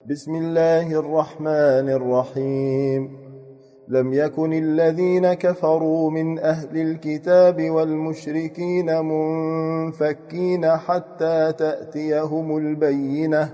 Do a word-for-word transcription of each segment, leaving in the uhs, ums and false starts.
بسم الله الرحمن الرحيم لم يكن الذين كفروا من أهل الكتاب والمشركين منفكين حتى تأتيهم البينة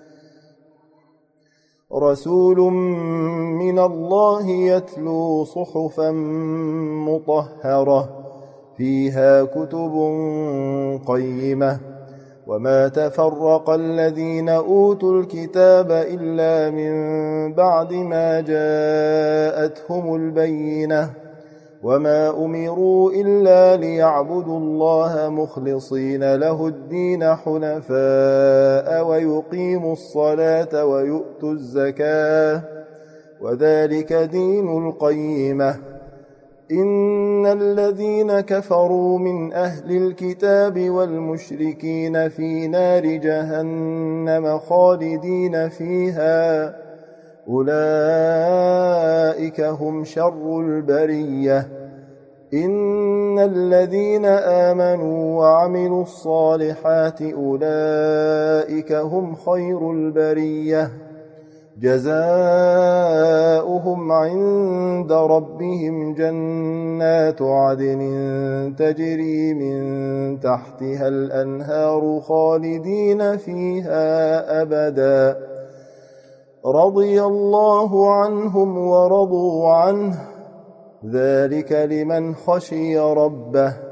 رسول من الله يتلو صحفا مطهرة فيها كتب قيمة وما تفرق الذين أوتوا الكتاب إلا من بعد ما جاءتهم البينة وما أمروا إلا ليعبدوا الله مخلصين له الدين حنفاء ويقيموا الصلاة ويؤتوا الزكاة وذلك دين القيمة إن الذين كفروا من أهل الكتاب والمشركين في نار جهنم خالدين فيها أولئك هم شر البرية إن الذين آمنوا وعملوا الصالحات أولئك هم خير البرية جزاؤهم عند ربهم جنات عدن تجري من تحتها الأنهار خالدين فيها أبدا رضي الله عنهم ورضوا عنه ذلك لمن خشي ربه